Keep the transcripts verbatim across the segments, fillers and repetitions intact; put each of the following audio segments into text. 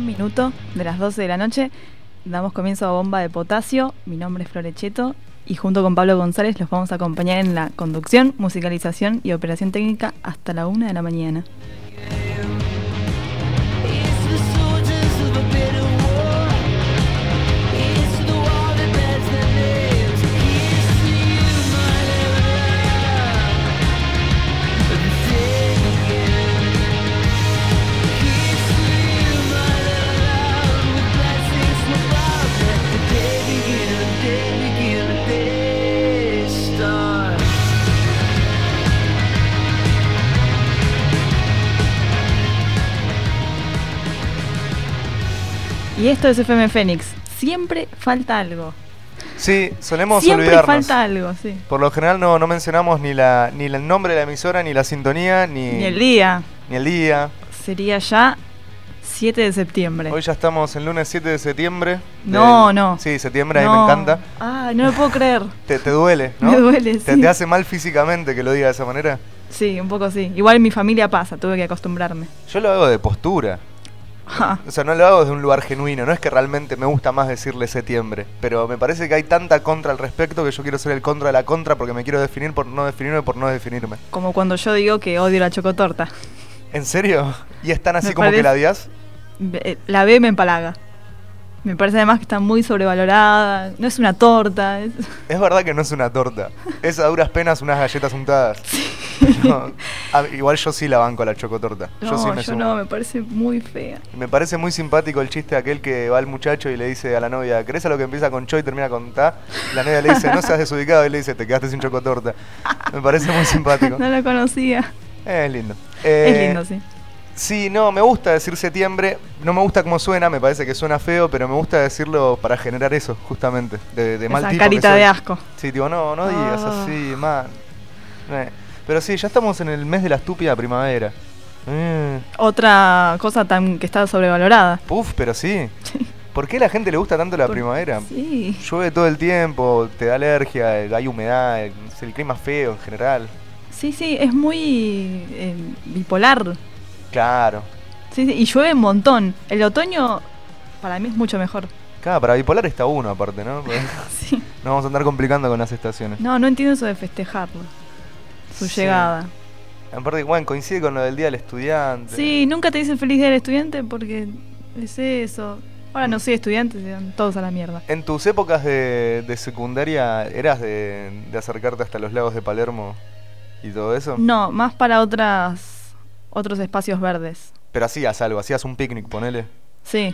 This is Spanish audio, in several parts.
minuto de las doce de la noche. Damos comienzo a Bomba de Potasio. Mi nombre es Florecheto y junto con Pablo González los vamos a acompañar en la conducción, musicalización y operación técnica hasta la una de la mañana. Y esto es F M Fénix. Siempre falta algo. Sí, solemos Siempre olvidarnos. Siempre falta algo, sí. Por lo general no, no mencionamos ni la ni el nombre de la emisora, ni la sintonía, ni... Ni el día. Ni el día. Sería ya siete de septiembre. Hoy ya estamos el lunes siete de septiembre. No, del... no. Sí, septiembre, no. a mí me encanta. Ah, no lo puedo creer. Te, te duele, ¿no? Me duele, ¿Te, sí. ¿Te hace mal físicamente que lo diga de esa manera? Sí, un poco sí. Igual en mi familia pasa, tuve que acostumbrarme. Yo lo hago de postura. Ja. O sea, no lo hago desde un lugar genuino. No es que realmente me gusta más decirle septiembre. Pero me parece que hay tanta contra al respecto que yo quiero ser el contra de la contra porque me quiero definir por no definirme por no definirme. Como cuando yo digo que odio la chocotorta. ¿En serio? ¿Y es tan así Me como parece... que la odias? La B me empalaga. Me parece además que está muy sobrevalorada. No es una torta. Es, es verdad que no es una torta. Es a duras penas unas galletas untadas. Sí. No, a, igual yo sí la banco a la chocotorta. No, yo sí me yo sumo. no, me parece muy fea. Me parece muy simpático el chiste de aquel que va al muchacho y le dice a la novia, ¿querés a lo que empieza con cho y termina con ta? Y la novia le dice, no seas desubicado, y le dice, te quedaste sin chocotorta. Me parece muy simpático. No lo conocía. Eh, es lindo. Eh, es lindo, sí. Sí, no, me gusta decir septiembre, no me gusta cómo suena, me parece que suena feo, pero me gusta decirlo para generar eso, justamente, de, de mal Esa tipo. carita que de asco. Sí, tipo, no, no digas oh. así, man. Eh. Pero sí, ya estamos en el mes de la estúpida primavera. Eh. Otra cosa tan que está sobrevalorada. Uf, pero sí. ¿Por qué a la gente le gusta tanto la Por... primavera? Sí. Llueve todo el tiempo, te da alergia, hay humedad, el clima es feo en general. Sí, sí, es muy eh, bipolar. Claro. Sí, sí, y llueve un montón. El otoño para mí es mucho mejor. Claro, para bipolar está uno aparte, ¿no? Sí. No vamos a andar complicando con las estaciones. No, no entiendo eso de festejarlo. Su sí. llegada. Aparte, bueno, coincide con lo del Día del Estudiante. Sí, nunca te dicen feliz Día del Estudiante porque es eso. Ahora no soy estudiante, se dan todos a la mierda. ¿En tus épocas de, de secundaria eras de, de acercarte hasta los lagos de Palermo y todo eso? No, más para otras otros espacios verdes. Pero hacías algo, hacías un picnic, ponele. Sí.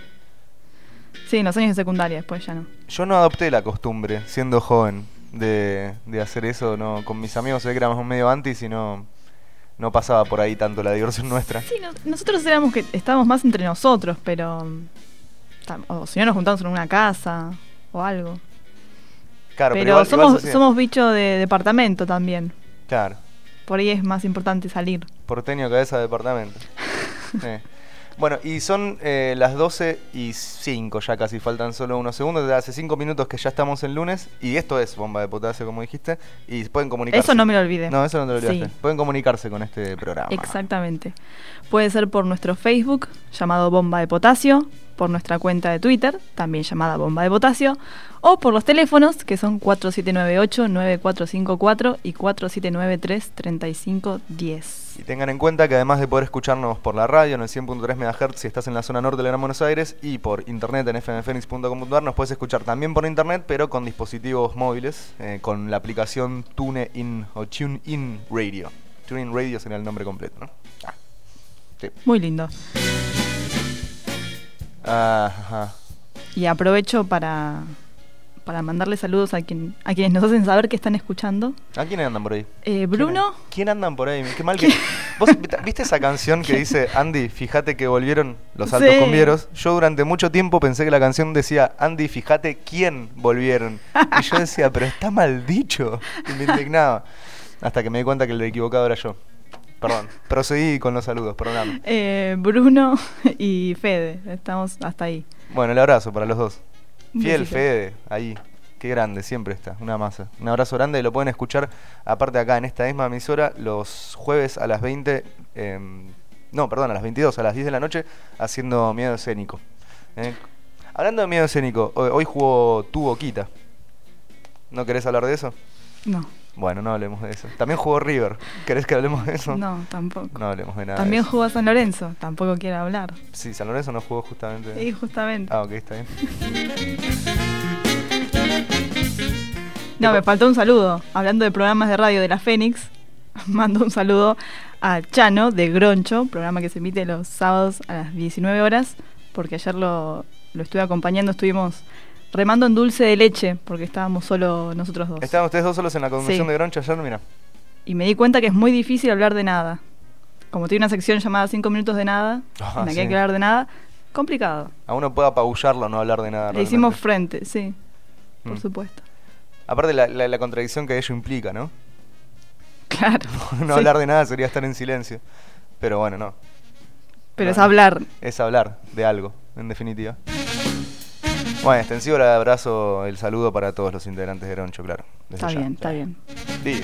Sí, en los años de secundaria, después ya no. Yo no adopté la costumbre, siendo joven, de, de hacer eso. No, con mis amigos se ve que éramos medio antis y no, no pasaba por ahí tanto la diversión nuestra. Sí, no, nosotros éramos que estábamos más entre nosotros, pero... O si no nos juntamos en una casa o algo. Claro, pero, pero igual, somos, igual somos bicho de departamento también. Claro. Por ahí es más importante salir. Porteño, cabeza de departamento. eh. Bueno, y son eh, las doce y cinco, ya casi faltan solo unos segundos. Hace cinco minutos que ya estamos el lunes. Y esto es Bomba de Potasio, como dijiste. Y pueden comunicarse. Eso no me lo olvidé. No, eso no te lo olvidaste. Sí. Pueden comunicarse con este programa. Exactamente. Puede ser por nuestro Facebook, llamado Bomba de Potasio, por nuestra cuenta de Twitter, también llamada Bomba de Potasio, o por los teléfonos, que son cuatro siete nueve ocho, nueve cuatro cinco cuatro y cuatro siete nueve tres, tres cinco uno cero. Y tengan en cuenta que además de poder escucharnos por la radio en el cien punto tres megahertz si estás en la zona norte de la Gran Buenos Aires, y por internet en f m fenix punto com punto a r, nos puedes escuchar también por internet, pero con dispositivos móviles, eh, con la aplicación TuneIn o TuneIn Radio. TuneIn Radio sería el nombre completo, ¿no? Ah, sí. Muy lindo. Ajá. Y aprovecho para, para mandarle saludos a, quien, a quienes nos hacen saber que están escuchando. ¿A quiénes andan por ahí? Eh, Bruno. ¿Quién, ¿Quién andan por ahí? Qué mal que... ¿Vos viste esa canción que dice, Andy, fíjate que volvieron los altos sí. cumbieros? Yo durante mucho tiempo pensé que la canción decía, Andy, fíjate quién volvieron. Y yo decía, pero está mal dicho. Y me indignaba. Hasta que me di cuenta que el equivocado era yo. Perdón, proseguí con los saludos, perdóname. Eh, Bruno y Fede, estamos hasta ahí. Bueno, el abrazo para los dos. Un Fiel besito. Fede, ahí. Qué grande, siempre está, una masa. Un abrazo grande y lo pueden escuchar, aparte acá en esta misma emisora, los jueves a las veinte, eh, no, perdón, a las veintidós, a las diez de la noche, haciendo Miedo Escénico. Eh, hablando de miedo escénico, hoy, hoy jugó Tu Boquita. ¿No querés hablar de eso? No. Bueno, no hablemos de eso. También jugó River. ¿Querés que hablemos de eso? No, tampoco. No hablemos de nada. También de eso. jugó San Lorenzo, tampoco quiero hablar. Sí, San Lorenzo no jugó justamente. Sí, justamente. Ah, ok, está bien. No, me faltó un saludo. Hablando de programas de radio de la Fénix, mando un saludo a Chano de Groncho, programa que se emite los sábados a las diecinueve horas, porque ayer lo, lo estuve acompañando, estuvimos remando en dulce de leche, porque estábamos solo nosotros dos. ¿Estaban ustedes dos solos en la conducción Sí. de Groncho ayer? Mira. Y me di cuenta que es muy difícil hablar de nada. Como tiene una sección llamada cinco minutos de nada, Ah, en la que sí. hay que hablar de nada, complicado. A uno puede apabullarlo, no hablar de nada. Le realmente. hicimos frente, sí, por Mm. supuesto. Aparte la, la, la contradicción que ello implica, ¿no? Claro. No sí. hablar de nada sería estar en silencio. Pero bueno, no. Pero No, es hablar. Es hablar de algo, en definitiva. Bueno, extensivo el abrazo, el saludo para todos los integrantes de Groncho, claro. desde Está ya. bien, está bien. Bien.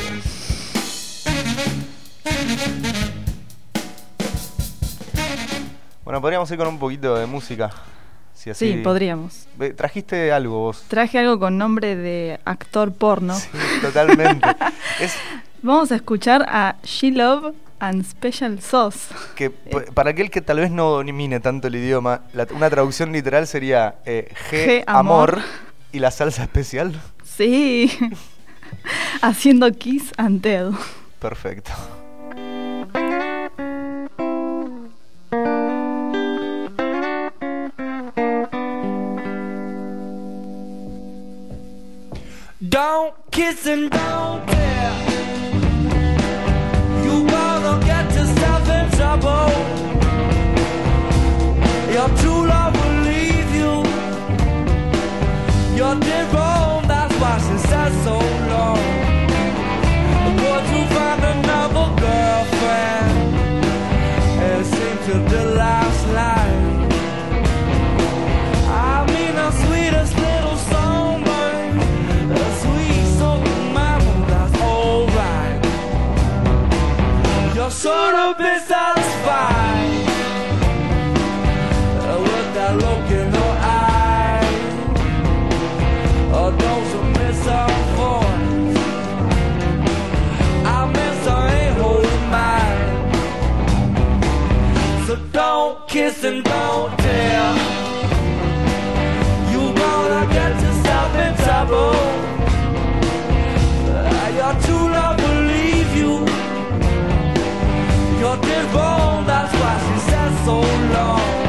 Bueno, podríamos ir con un poquito de música. Si así... Sí, podríamos. Ve, Trajiste algo vos. Traje algo con nombre de actor porno. Sí, totalmente. Es Vamos a escuchar a She Love and Special Sauce. que p- para aquel que tal vez no domine tanto el idioma, la- una traducción literal sería eh, G, G, amor. amor. Y la salsa especial. Sí. Haciendo Kiss and Tell. Perfecto. Don't kiss and don't tell. You gonna get yourself in trouble. Your true love will leave you. You're dead wrong, that's why she said so long. Go to find another girlfriend. It seems to the last line. I mean the sweetest little song, boy. The sweet soaking mama, that's alright. You're sort of been satisfied uh, with that look in her eye. Oh, those who miss her voice, I miss her ain't holding mine. So don't kiss and don't tell. You gonna get yourself in trouble. Uh, your true love will leave you. You're dead wrong, that's why she said so long.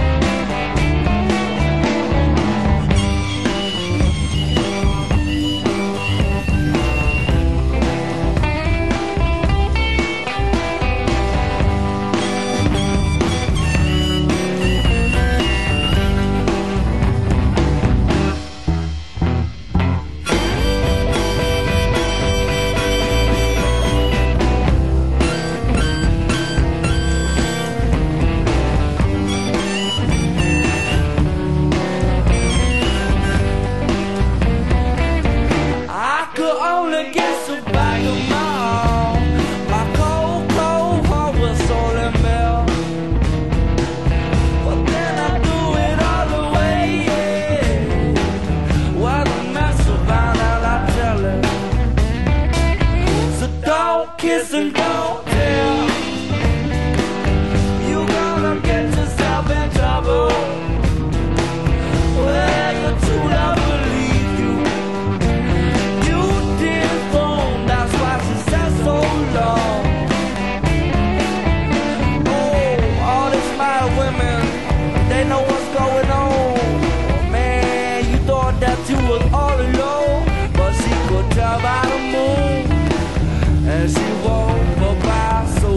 I could only get some back of my arm. My cold, cold heart was soul and melt. But then I do it all the way, yeah. Well, the mess around and I tell it. So don't kiss and don't tell. You gonna get yourself in trouble. Well, your true love will leave you. You did wrong, that's why she said so long. Oh, all these smart women, they know what's going on. Man, you thought that you was all alone, but she could tell by the moon, and she won't go by so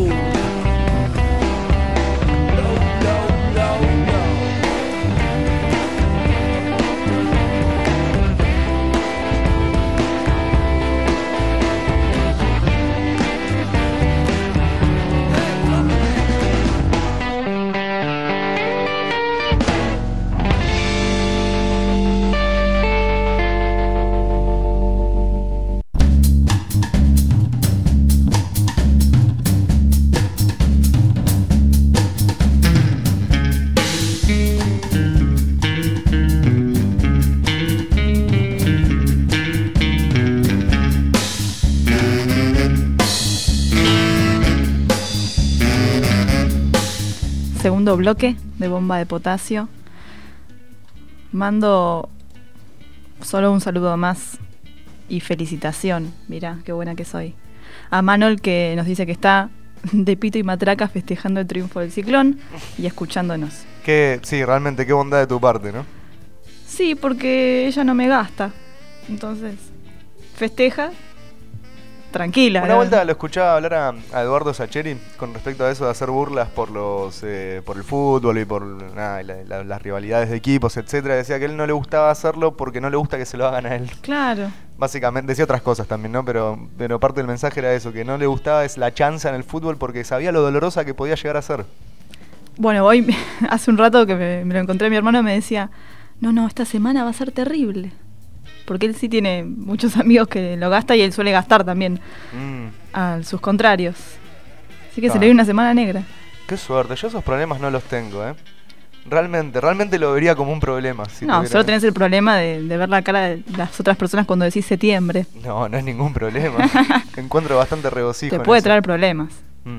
segundo bloque de Bomba de Potasio. Mando solo un saludo más y felicitación, mirá qué buena que soy, a Manol, que nos dice que está de pito y matraca festejando el triunfo del Ciclón y escuchándonos. Que, sí, realmente qué bondad de tu parte, ¿no? Sí, porque ella no me gasta, entonces festeja tranquila. Una ¿no? vuelta lo escuchaba hablar a, a Eduardo Sacheri con respecto a eso de hacer burlas por los eh, por el fútbol y por nada, la, la, las rivalidades de equipos, etcétera. Decía que a él no le gustaba hacerlo porque no le gusta que se lo hagan a él. Claro. Básicamente, decía otras cosas también, ¿no? Pero, pero parte del mensaje era eso, que no le gustaba es la chanza en el fútbol porque sabía lo dolorosa que podía llegar a ser. Bueno, hoy, hace un rato que me, me lo encontré, mi hermano me decía, no, no, esta semana va a ser terrible. Porque él sí tiene muchos amigos que lo gasta y él suele gastar también mm. a sus contrarios. Así que ah. se le viene una semana negra. Qué suerte, yo esos problemas no los tengo, ¿eh? Realmente, realmente lo vería como un problema. Si no, solo tenés el problema de, de ver la cara de las otras personas cuando decís septiembre. No, no es ningún problema. Encuentro bastante regocijo. Te puede eso. traer problemas. Mm.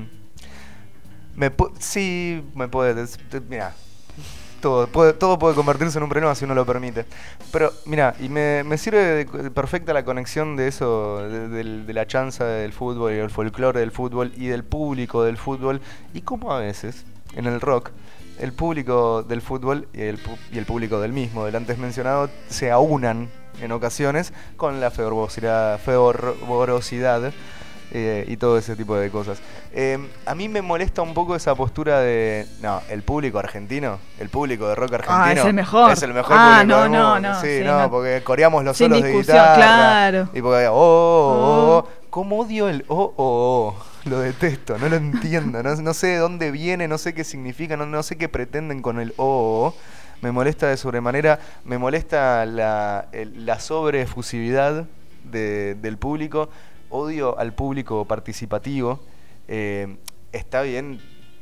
Me sí, me puede... Mira, todo puede, todo puede convertirse en un problema si uno lo permite. Pero, mira, y me, me sirve de, de perfecta la conexión de eso, de, de, de la chanza del fútbol y el folclore del fútbol y del público del fútbol. Y cómo a veces, en el rock, el público del fútbol y el, y el público del mismo, del antes mencionado, se aunan en ocasiones con la fervorosidad, fervorosidad eh, y todo ese tipo de cosas. Eh, a mí me molesta un poco esa postura de, no, el público argentino, el público de rock argentino ah, es el mejor, es el mejor ah, público no, del no, mundo. no, sí, sí, no, no, porque coreamos los sin solos de discusión, guitarra, claro. y porque oh, oh, oh, oh, cómo odio el oh, oh, oh. Lo detesto, no lo entiendo, no, no sé de dónde viene, no sé qué significa, no, no sé qué pretenden con el oh, oh, oh. Me molesta de sobremanera, me molesta la, el, la sobreefusividad de, del público, odio al público participativo, eh, está bien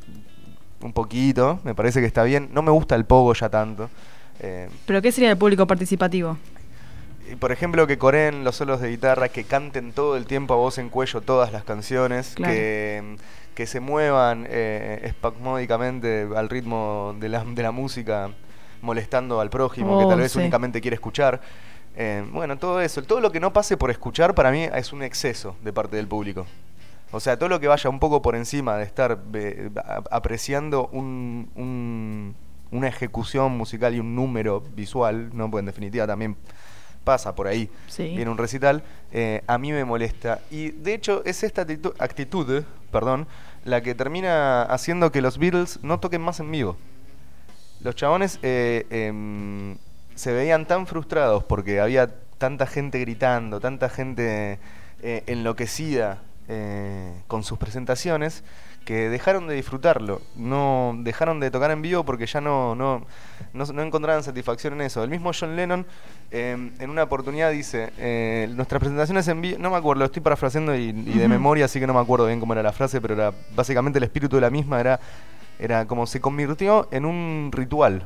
un poquito, me parece que está bien, no me gusta el pogo ya tanto. Eh, ¿Pero qué sería el público participativo? Por ejemplo, que coreen los solos de guitarra, que canten todo el tiempo a voz en cuello todas las canciones, claro. que, que se muevan eh, espasmódicamente al ritmo de la, de la música, molestando al prójimo, oh, que tal vez sí. únicamente quiere escuchar. Eh, bueno, todo eso, todo lo que no pase por escuchar para mí es un exceso de parte del público. O sea, todo lo que vaya un poco por encima de estar eh, apreciando un, un, una ejecución musical y un número visual, ¿no? Pues en definitiva también pasa por ahí, sí. en un recital, eh, a mí me molesta. Y de hecho es esta actitud, actitud perdón, la que termina haciendo que los Beatles no toquen más en vivo. Los chabones eh, eh, se veían tan frustrados porque había tanta gente gritando, tanta gente eh, enloquecida eh, con sus presentaciones, que dejaron de disfrutarlo, no dejaron de tocar en vivo porque ya no no, no, no encontraban satisfacción en eso. El mismo John Lennon eh, en una oportunidad dice, eh, nuestras presentaciones en vivo, no me acuerdo, lo estoy parafraseando y, y de uh-huh. memoria, así que no me acuerdo bien cómo era la frase, pero era básicamente el espíritu de la misma era, era como se convirtió en un ritual.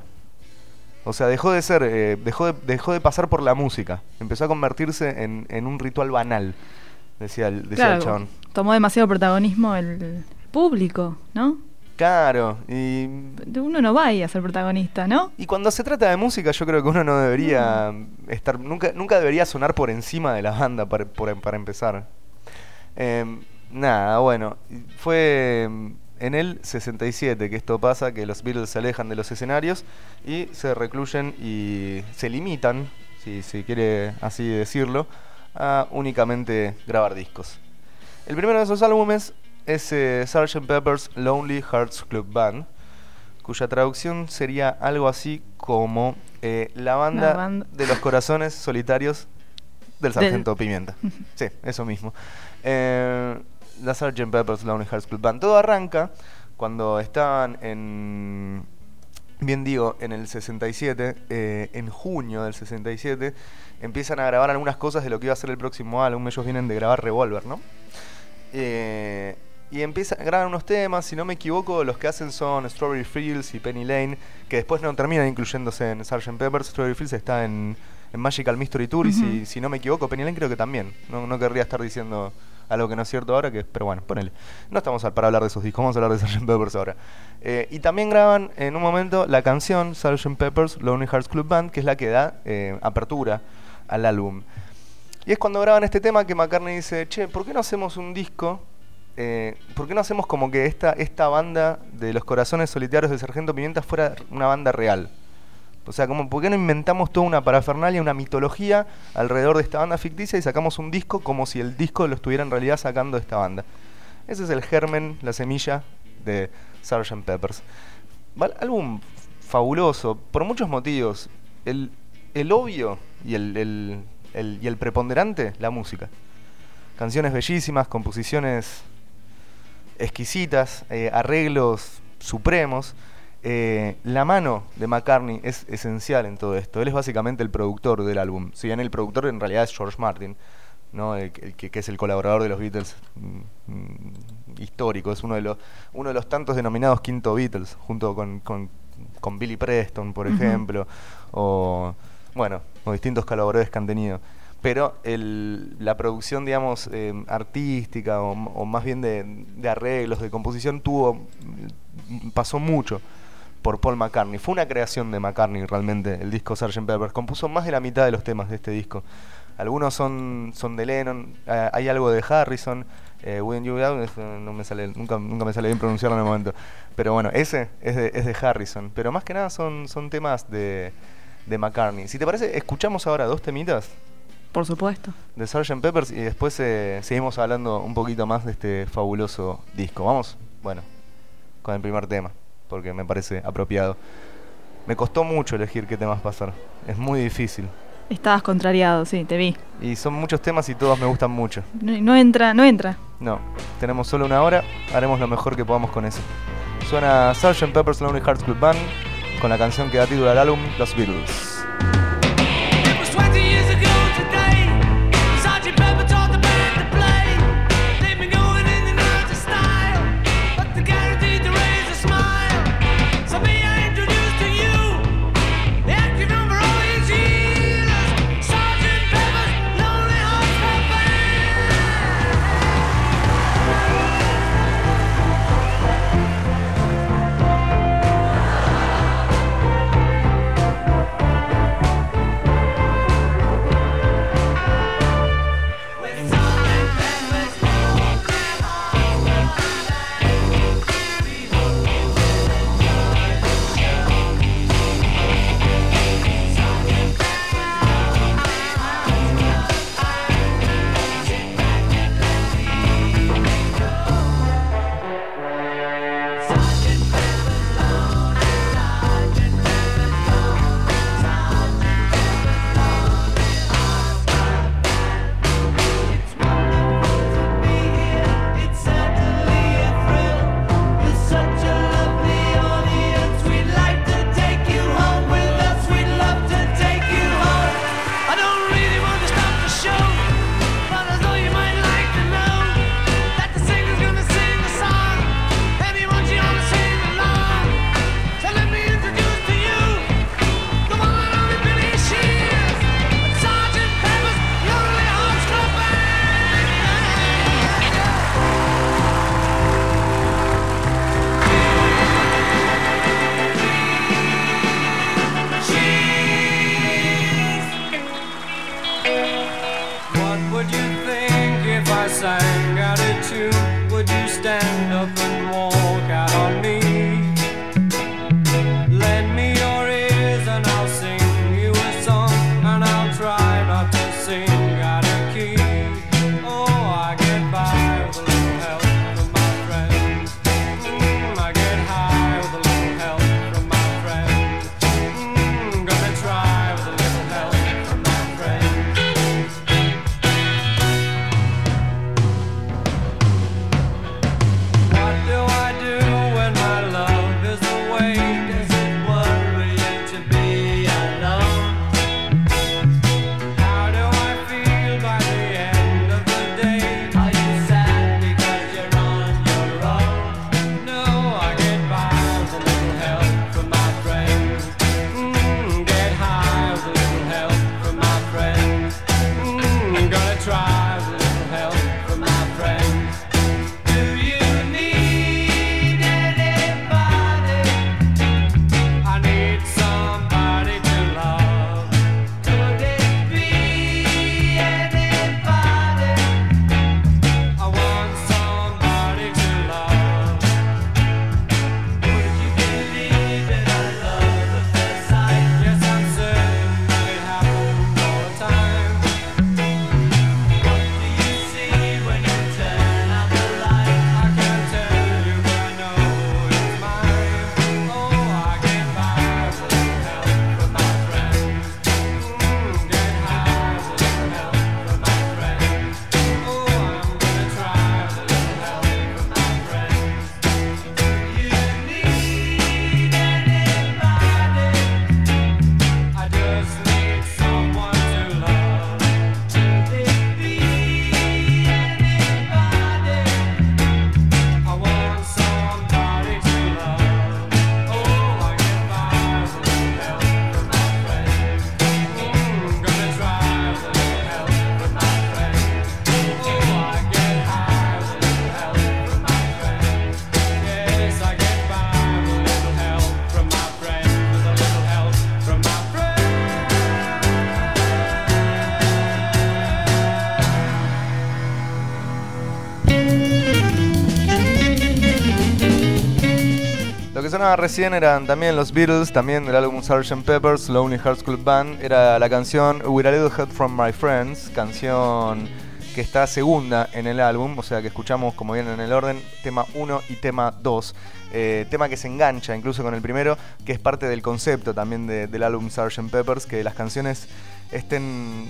O sea, dejó de ser, eh, dejó, de, dejó de pasar por la música, empezó a convertirse en, en un ritual banal, decía el, decía claro, el chabón. Tomó demasiado protagonismo el público, ¿no? Claro, y uno no va a ir a ser protagonista, ¿no? Y cuando se trata de música, yo creo que uno no debería mm. estar, nunca, nunca debería sonar por encima de la banda para, por, para empezar. Eh, nada, bueno, fue en el sesenta y siete que esto pasa, que los Beatles se alejan de los escenarios y se recluyen y se limitan, si se quiere así decirlo, a únicamente grabar discos. El primero de esos álbumes es eh, sergeant Pepper's Lonely Hearts Club Band, cuya traducción sería algo así como eh, la, banda la banda de los corazones solitarios del Sargento del... Pimienta. Sí, eso mismo. Eh, la sergeant Pepper's Lonely Hearts Club Band. Todo arranca cuando estaban en... Bien digo, en el sesenta y siete, eh, en junio del sesenta y siete, empiezan a grabar algunas cosas de lo que iba a ser el próximo álbum. Ellos vienen de grabar Revolver, ¿no? Eh... Y empiezan a grabar unos temas, si no me equivoco, los que hacen son Strawberry Fields y Penny Lane, que después no terminan incluyéndose en sergeant Pepper's. Strawberry Fields está en, en Magical Mystery Tour, uh-huh. y si, si no me equivoco, Penny Lane creo que también. No, no querría estar diciendo algo que no es cierto ahora, que pero bueno, ponele. No estamos para hablar de esos discos, vamos a hablar de sergeant Pepper's ahora. Eh, y también graban en un momento la canción sergeant Pepper's Lonely Hearts Club Band, que es la que da eh, apertura al álbum. Y es cuando graban este tema que McCartney dice, che, ¿por qué no hacemos un disco? Eh, ¿Por qué no hacemos como que esta, esta banda de los corazones solitarios del Sargento Pimienta fuera una banda real? O sea, como, ¿por qué no inventamos toda una parafernalia, una mitología alrededor de esta banda ficticia y sacamos un disco como si el disco lo estuviera en realidad sacando de esta banda? Ese es el germen, la semilla de sergeant Pepper's. Álbum fabuloso, por muchos motivos. El, el obvio y el, el, el, y el preponderante, la música. Canciones bellísimas, composiciones exquisitas, eh, arreglos supremos. Eh, la mano de McCartney es esencial en todo esto. Él es básicamente el productor del álbum. Si bien el productor en realidad es George Martin, ¿no? el, el que, que es el colaborador de los Beatles mm, mm, histórico. Es uno de los uno de los tantos denominados quinto Beatles, junto con, con, con Billy Preston, por uh-huh. ejemplo, o bueno, o distintos colaboradores que han tenido. Pero el, la producción, digamos, eh, artística o, o más bien de, de arreglos, de composición, tuvo pasó mucho por Paul McCartney. Fue una creación de McCartney realmente el disco sergeant Pepper. Compuso más de la mitad de los temas de este disco. Algunos son, son de Lennon, eh, hay algo de Harrison, eh, When You Out, no me sale, nunca, nunca me sale bien pronunciarlo en el momento. Pero bueno, ese es de, es de Harrison. Pero más que nada son, son temas de, de McCartney. Si te parece, escuchamos ahora dos temitas. Por supuesto. De sergeant Pepper's y después eh, seguimos hablando un poquito más de este fabuloso disco. Vamos, bueno, con el primer tema, porque me parece apropiado. Me costó mucho elegir qué temas pasar. Es muy difícil. Estabas contrariado, sí, te vi. Y son muchos temas y todos me gustan mucho. No, no entra, no entra. No, tenemos solo una hora, haremos lo mejor que podamos con eso. Suena sergeant Pepper's Lonely Hearts Club Band con la canción que da título al álbum, Los Beatles. What do I do when my que sonaba recién eran también los Beatles, también del álbum sergeant Pepper's Lonely Hearts Club Band. Era la canción With a Little Help from My Friends, canción que está segunda en el álbum, o sea que escuchamos, como viene en el orden, tema uno y tema dos. Eh, tema que se engancha incluso con el primero, que es parte del concepto también de, del álbum sergeant Pepper's, que las canciones estén,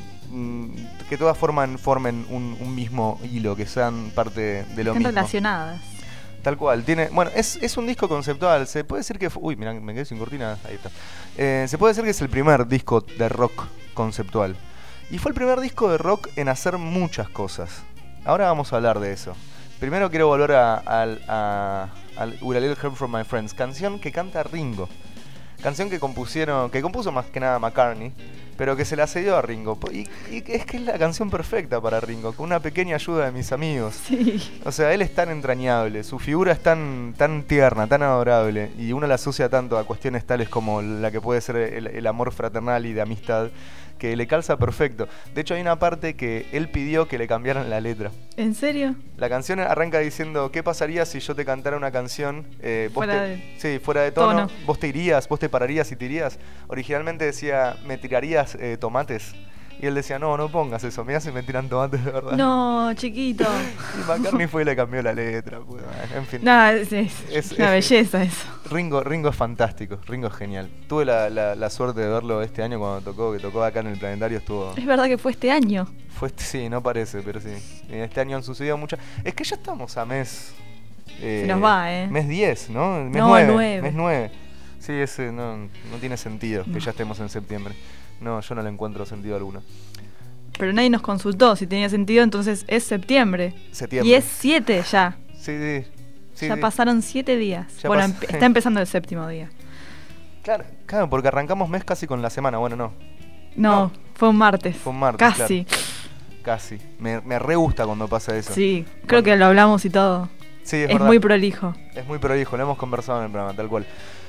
que todas forman, formen un, un mismo hilo, que sean parte de lo Estén mismo. relacionadas. Tal cual, tiene, bueno, es, es un disco conceptual, se puede decir que, uy, mirá, me quedé sin cortina, ahí está. Eh, se puede decir que es el primer disco de rock conceptual. Y fue el primer disco de rock en hacer muchas cosas. Ahora vamos a hablar de eso. Primero quiero volver a, a, a, a With a Little Help from My Friends, canción que canta Ringo. Canción que compusieron, que compuso más que nada McCartney, pero que se la cedió a Ringo. Y, y es que es la canción perfecta para Ringo, con una pequeña ayuda de mis amigos. Sí. O sea, él es tan entrañable, su figura es tan, tan tierna, tan adorable, y uno la asocia tanto a cuestiones tales como la que puede ser el, el amor fraternal y de amistad, que le calza perfecto. De hecho, hay una parte que él pidió que le cambiaran la letra. ¿En serio? La canción arranca diciendo, ¿qué pasaría si yo te cantara una canción eh, vos Fuera te, de sí, fuera de tono, tono? Vos te irías, vos te pararías y te irías. Originalmente decía, ¿me tirarías eh, tomates? Y él decía, no, no pongas eso, mirá si me tiran tomates de verdad. No, chiquito. Y McCartney fue y le cambió la letra. Pues, en fin. No, es, es Es- una es- belleza eso. Ringo, Ringo es fantástico, Ringo es genial. Tuve la, la, la suerte de verlo este año cuando tocó, que tocó acá en el Planetario, estuvo... Es verdad que fue este año. Fue, sí, no parece, pero sí. Este año han sucedido muchas... Es que ya estamos a mes... Se nos va, ¿eh? Mes diez, ¿no? Mes No, nueve, nueve. Mes nueve. Sí, ese no, no tiene sentido No. que ya estemos en septiembre. No, yo no le encuentro sentido alguno. Pero nadie nos consultó si tenía sentido, entonces es septiembre. Septiembre. Y es siete ya. Sí, sí. sí, ya sí. pasaron siete días. Ya bueno, pas- empe- está empezando el séptimo día. Claro, claro, porque arrancamos mes casi con la semana. Bueno, no. No, No. fue un martes. Fue un martes, Casi. Casi. Me, me re gusta cuando pasa eso. Sí, creo que lo hablamos y todo. Sí, es, Es, verdad. muy prolijo. Es muy prolijo, lo hemos conversado en el programa, tal cual.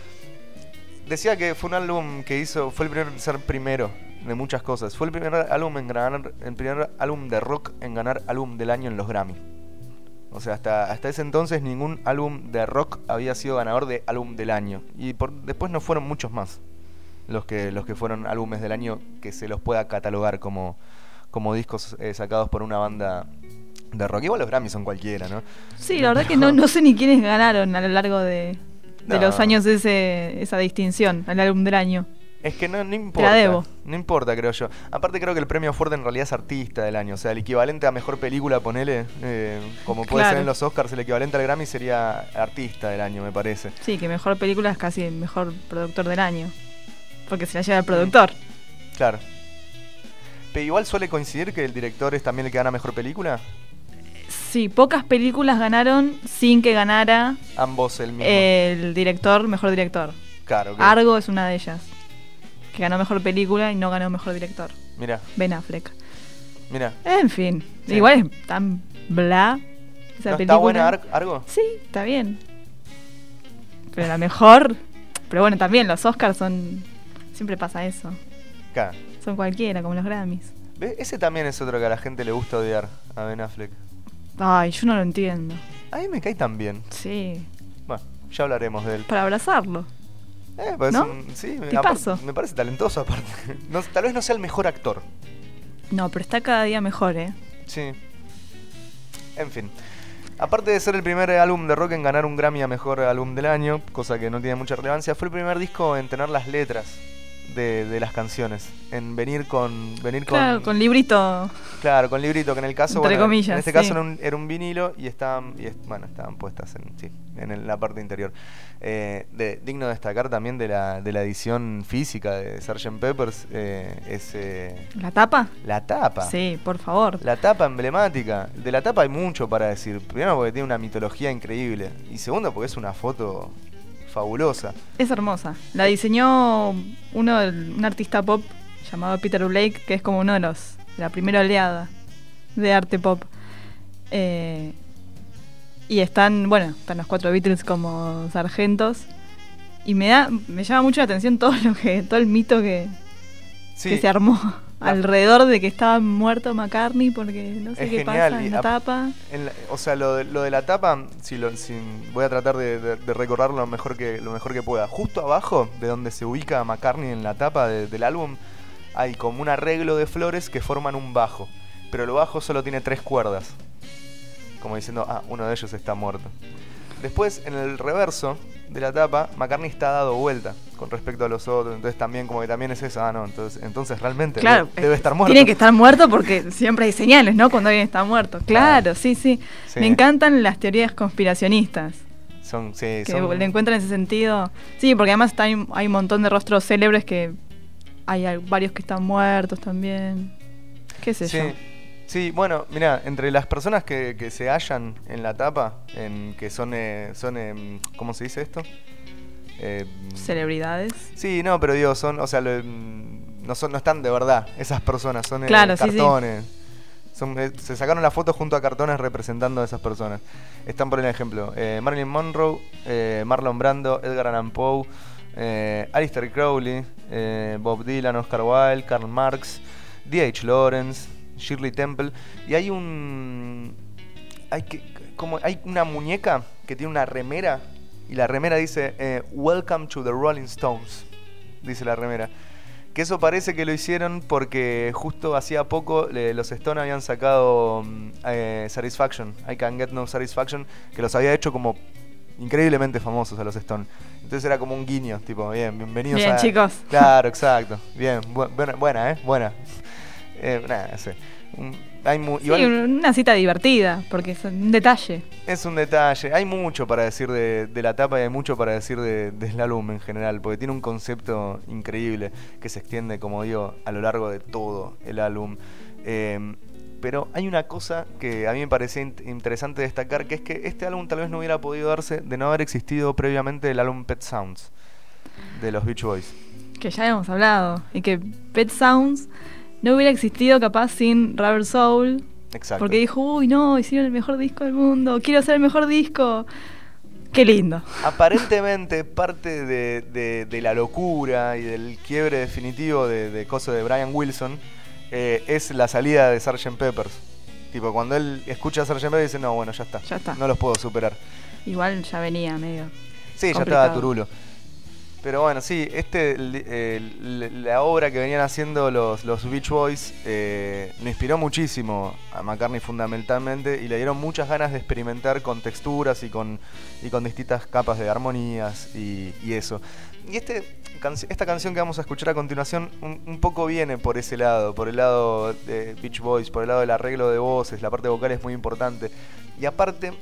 Decía que fue un álbum que hizo, fue el primer ser primero de muchas cosas. Fue el primer álbum en ganar, el primer álbum de rock en ganar álbum del año en los Grammy. O sea, hasta, hasta ese entonces ningún álbum de rock había sido ganador de álbum del año. Y por, después no fueron muchos más los que, los que fueron álbumes del año que se los pueda catalogar como, como discos eh, sacados por una banda de rock. Igual los Grammy son cualquiera, ¿no? Sí, la verdad que no, no sé ni quiénes ganaron a lo largo de, de No. los años ese, esa distinción al álbum del año. Es que no, no importa. debo. No importa, creo yo. Aparte creo que el premio Ford en realidad es artista del año. O sea, el equivalente a mejor película, ponele, eh, como puede Claro. ser en los Oscars, el equivalente al Grammy sería artista del año, me parece. Sí, que mejor película es casi el mejor productor del año. Porque se la lleva el productor. Claro. Pero igual suele coincidir que el director es también el que gana mejor película. Sí, pocas películas ganaron sin que ganara Ambos el mismo. el director, mejor director. claro. que- Argo es una de ellas. Que ganó mejor película y no ganó mejor director. Mira, Ben Affleck. mira. En fin, Sí. igual es tan bla esa ¿No película. está buena Ar- Argo? Sí, está bien. Pero la mejor. Pero bueno, también los Oscars son. Siempre pasa eso. Claro. Son cualquiera, como los Grammys. ¿Ves? Ese también es otro que a la gente le gusta odiar, a Ben Affleck. Ay, yo no lo entiendo. A mí me cae tan bien. Sí. Bueno, ya hablaremos de él. Para abrazarlo. Eh, pues ¿No? un- sí, me, Tipazo. aparte- me parece talentoso aparte. No, tal vez no sea el mejor actor. No, pero está cada día mejor, ¿eh? Sí. En fin. Aparte de ser el primer álbum de rock en ganar un Grammy a mejor álbum del año, cosa que no tiene mucha relevancia, fue el primer disco en tener las letras de, de las canciones. En venir con. Venir Claro, con, con librito. Claro, con librito, que en el caso. Entre bueno, comillas, en este sí. caso era un, era un vinilo y estaban. Y es- bueno, estaban puestas en, sí, en el- la parte interior. Eh, de, digno de destacar también de la, de la edición física de sergeant Pepper's eh, es eh, ¿La tapa? la tapa. Sí, por favor. La tapa emblemática. De la tapa hay mucho para decir. Primero porque tiene una mitología increíble. Y segundo porque es una foto fabulosa. Es hermosa. La diseñó uno, un artista pop llamado Peter Blake, que es como uno de los. De la primera oleada de arte pop. Eh, y están, bueno, están los cuatro Beatles como sargentos. Y me da, me llama mucho la atención todo lo que, todo el mito que, Sí, que se armó. alrededor de que estaba muerto McCartney porque no sé Es qué genial, pasa y en la a- tapa. En la- o sea, lo de, lo de la tapa, si lo, si voy a tratar de, de, de recordarlo lo mejor que lo mejor que pueda. Justo abajo de donde se ubica McCartney en la tapa de- del álbum, hay como un arreglo de flores que forman un bajo. Pero el bajo solo tiene tres cuerdas. Como diciendo, ah, uno de ellos está muerto. Después, en el reverso de la tapa, McCartney está dado vuelta con respecto a los otros. Entonces también, como que también es eso, ah, no, entonces, entonces realmente Claro, debe, debe estar muerto. Tiene que estar muerto porque siempre hay señales, ¿no? Cuando alguien está muerto. Claro, Claro. sí, sí, Sí. Me encantan las teorías conspiracionistas. Son, sí, Que son- le encuentran ese sentido. Sí, porque además está- hay, hay un montón de rostros célebres que hay al- varios que están muertos también. ¿Qué sé Sí, yo? sí, bueno, mira, entre las personas que, que se hallan en la tapa, en que son, eh, son eh, ¿cómo se dice esto? Eh, Celebridades. sí, no, pero digo, son, o sea, lo- no son, no están de verdad esas personas, son eh, Claro, sí, sí. cartones. Son, eh, se sacaron la foto junto a cartones representando a esas personas. Están por el ejemplo, eh, Marilyn Monroe, eh, Marlon Brando, Edgar Allan Poe, eh, Aleister Crowley, eh, Bob Dylan, Oscar Wilde, Karl Marx, D H Lawrence, Shirley Temple, y hay un hay que como hay una muñeca que tiene una remera y la remera dice eh, Welcome to the Rolling Stones, dice la remera. Que eso parece que lo hicieron porque justo hacía poco le- los Stones habían sacado mm, eh, Satisfaction, I Can Get No Satisfaction, que los había hecho como increíblemente famosos a los Stones. Entonces era como un guiño, tipo, bien, bienvenidos Bien, a... chicos. Claro, exacto. Bien, bu- buena, buena, ¿eh? Buena. Eh, nada, no sé. Un- hay mu- Sí, igual una cita divertida, porque es un detalle. es un detalle. Hay mucho para decir de, de la tapa y hay mucho para decir de, del álbum en general, porque tiene un concepto increíble que se extiende, como digo, a lo largo de todo el álbum. Eh, pero hay una cosa que a mí me parecía in- interesante destacar, que es que este álbum tal vez no hubiera podido darse de no haber existido previamente el álbum Pet Sounds de los Beach Boys. Que ya hemos hablado. Y que Pet Sounds no hubiera existido capaz sin Rubber Soul. Exacto. Porque dijo, uy, no, hicieron el mejor disco del mundo, quiero hacer el mejor disco. Qué lindo. Aparentemente parte de, de- de la locura y del quiebre definitivo de, de coso de Brian Wilson eh, es la salida de sergeant Pepper's. Tipo, cuando él escucha a sergeant Pepper dice, no, bueno, ya está. Ya está. No los puedo superar. Igual ya venía medio. Sí, ya complicado. estaba turulo. Pero bueno, sí, este, l- eh, l- la obra que venían haciendo los, los Beach Boys eh, le inspiró muchísimo a McCartney fundamentalmente y le dieron muchas ganas de experimentar con texturas y con, y con distintas capas de armonías y, y eso. Y este, canci- esta canción que vamos a escuchar a continuación un, un poco viene por ese lado, por el lado de Beach Boys, por el lado del arreglo de voces, la parte vocal es muy importante. Y aparte...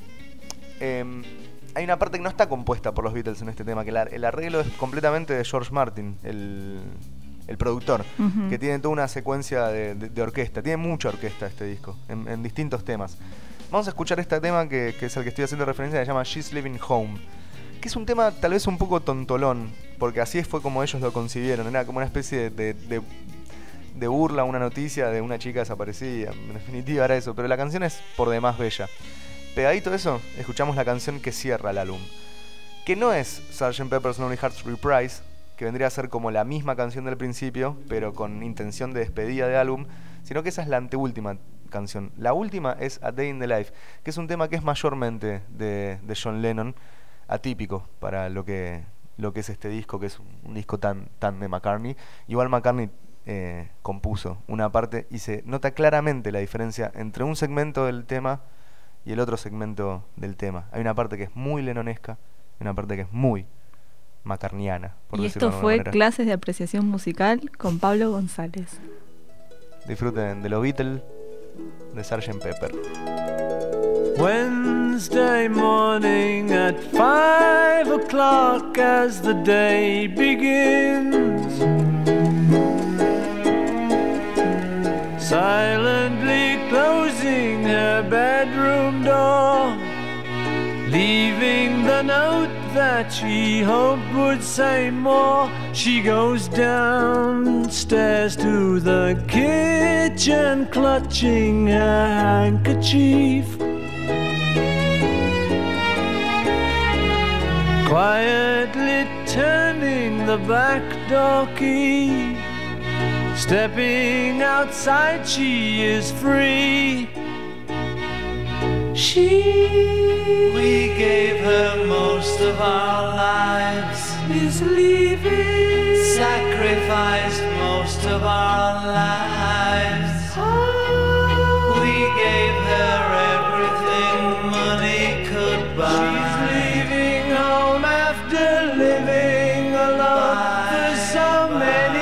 em, hay una parte que no está compuesta por los Beatles en este tema, que la- el arreglo es completamente de George Martin, el, el productor, Ujú. que tiene toda una secuencia de, de- de orquesta. Tiene mucha orquesta este disco, en, en distintos temas. Vamos a escuchar este tema que, que es el que estoy haciendo referencia, que se llama She's Living Home, que es un tema tal vez un poco tontolón, porque así fue como ellos lo concibieron, era como una especie de, de, de, de burla a una noticia de una chica desaparecida, en definitiva era eso, pero la canción es por demás bella. Pegadito a eso, escuchamos la canción que cierra el álbum, que no es sergeant Pepper's Lonely Hearts Reprise, que vendría a ser como la misma canción del principio, pero con intención de despedida de álbum, sino que esa es la anteúltima canción. La última es A Day in the Life, que es un tema que es mayormente de, de John Lennon, atípico para lo que, lo que es este disco, que es un, un disco tan, tan de McCartney. Igual McCartney eh, compuso una parte y se nota claramente la diferencia entre un segmento del tema y el otro segmento del tema. Hay una parte que es muy lennonesca y una parte que es muy macarniana, por Y decirlo esto de fue alguna manera. Clases de Apreciación Musical con Pablo González. Disfruten de los Beatles, de sergeant Pepper. Wednesday morning at five o'clock as the day begins, silently closing her bedroom door, leaving the note that she hoped would say more. She goes downstairs to the kitchen, clutching her handkerchief, quietly turning the back door key, Stepping outside, she is free. She, we gave her most of our lives, is leaving. Sacrificed most of our lives. Oh. We gave her everything money could buy. She's leaving home after living alone bye, for so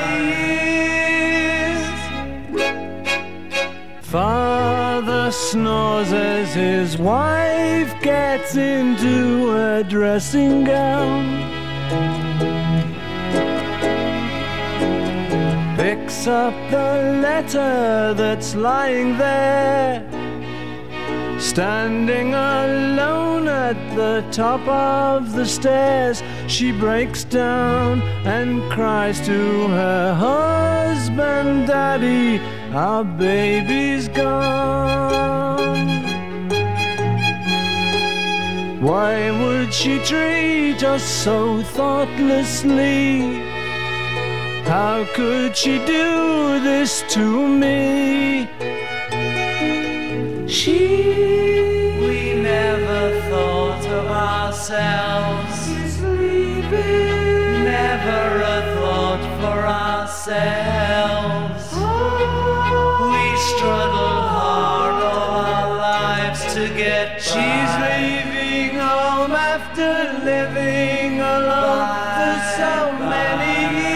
many years. Father snores as his wife gets into a dressing gown. Picks up the letter that's lying there. Standing alone at the top of the stairs, she breaks down and cries to her husband, Daddy, our baby's gone. Why would she treat us so thoughtlessly? How could she do this to me? She, we never thought of ourselves. She's leaving. Never a thought for ourselves. Oh. We struggled hard all our lives to get by. She's leaving home after living alone bye, for so many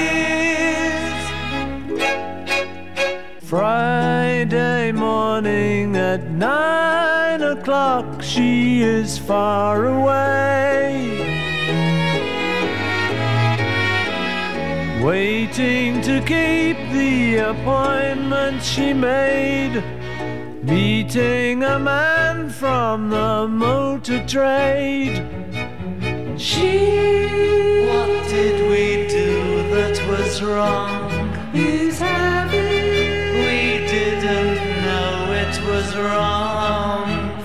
years. Friday morning at nine o'clock, she is far away, waiting to keep the appointment she made, meeting a man from the motor trade. She, what did we do that was wrong? He's having, we didn't know it was wrong.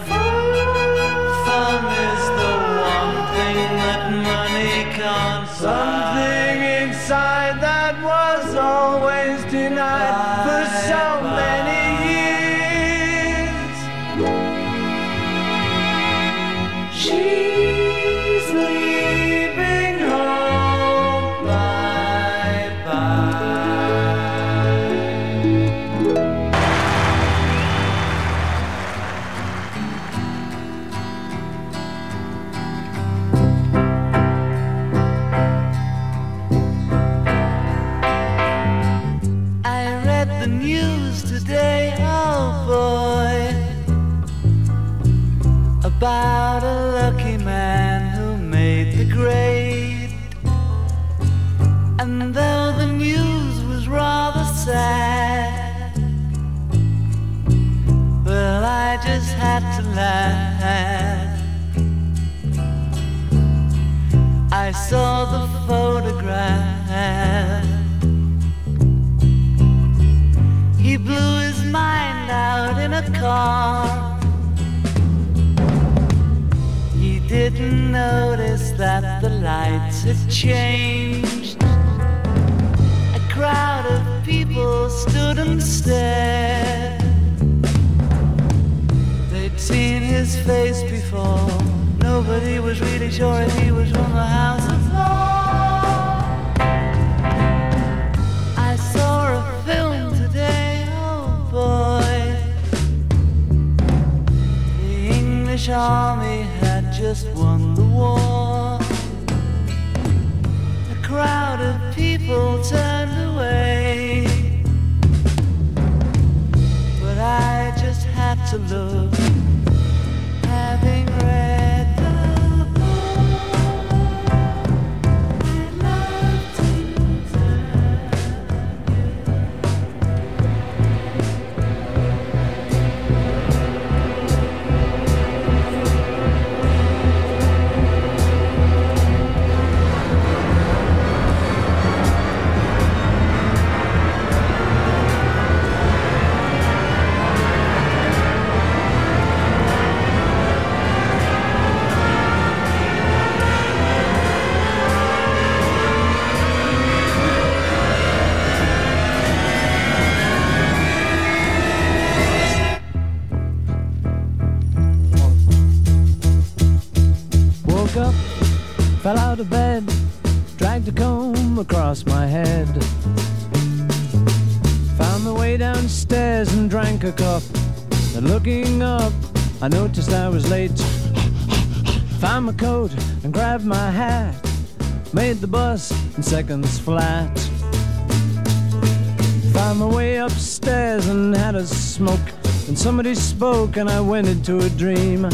Fun is the one thing that money can't buy. Something inside that was always denied bye, for so bye. many years. She's leaving home, bye bye. I read the news today, oh boy, about a lucky man who made the grade. And though the news was rather sad, well, I just had to laugh. I saw the photograph. He blew his mind out in a car. He didn't notice that the lights had changed. A crowd of people stood and stared. They'd seen his face before. Nobody was really sure if he was from the House of Lords. I saw a film today, oh boy. The English army had just won the war. A crowd of people turned away, but I just had to look, having read the book. I'd love to tell woke up, fell out of bed, dragged a comb across my head. Found my way downstairs and drank a cup. And looking up, I noticed I was late. Found my coat and grabbed my hat. Made the bus in seconds flat. Found my way upstairs and had a smoke. And somebody spoke and I went into a dream.